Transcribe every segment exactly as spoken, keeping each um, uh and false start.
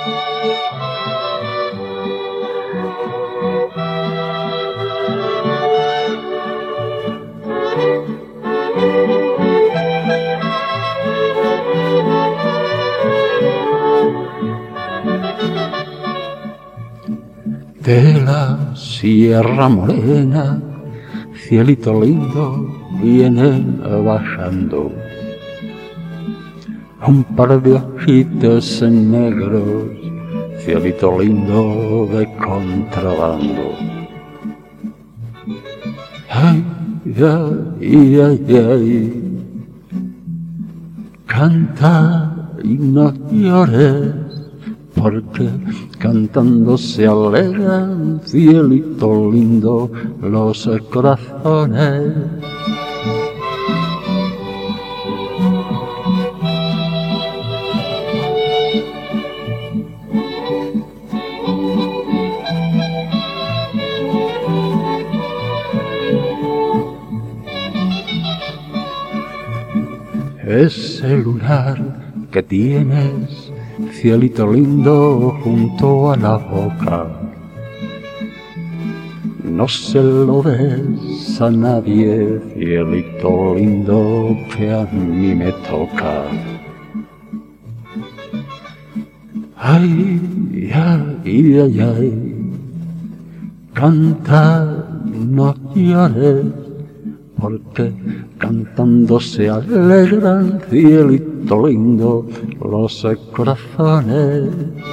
De la Sierra Morena, cielito lindo, vienen bajando un par de ojitos negros, cielito lindo de contrabando. Ay, ay, ay, ay, canta y no llores, porque cantando se alegran, cielito lindo, los corazones. Ese lunar que tienes, cielito lindo, junto a la boca, no se lo des a nadie, cielito lindo, que a mí me toca. Ay, ay, ay, ay, canta, no llores, porque cantando se alegran, cielito lindo, los corazones.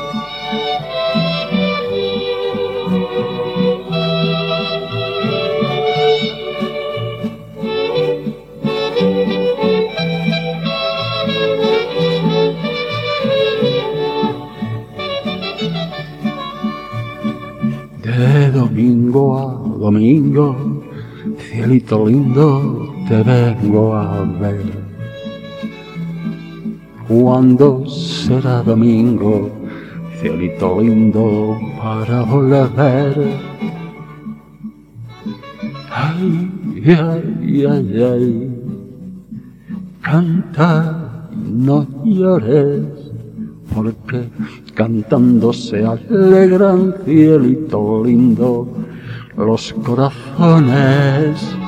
De domingo a domingo, cielito lindo, te vengo a ver. ¿Cuándo será domingo, cielito lindo, para volver? Ay, ay, ay, ay, canta, no llores, porque cantando se alegran, cielito lindo, los corazones.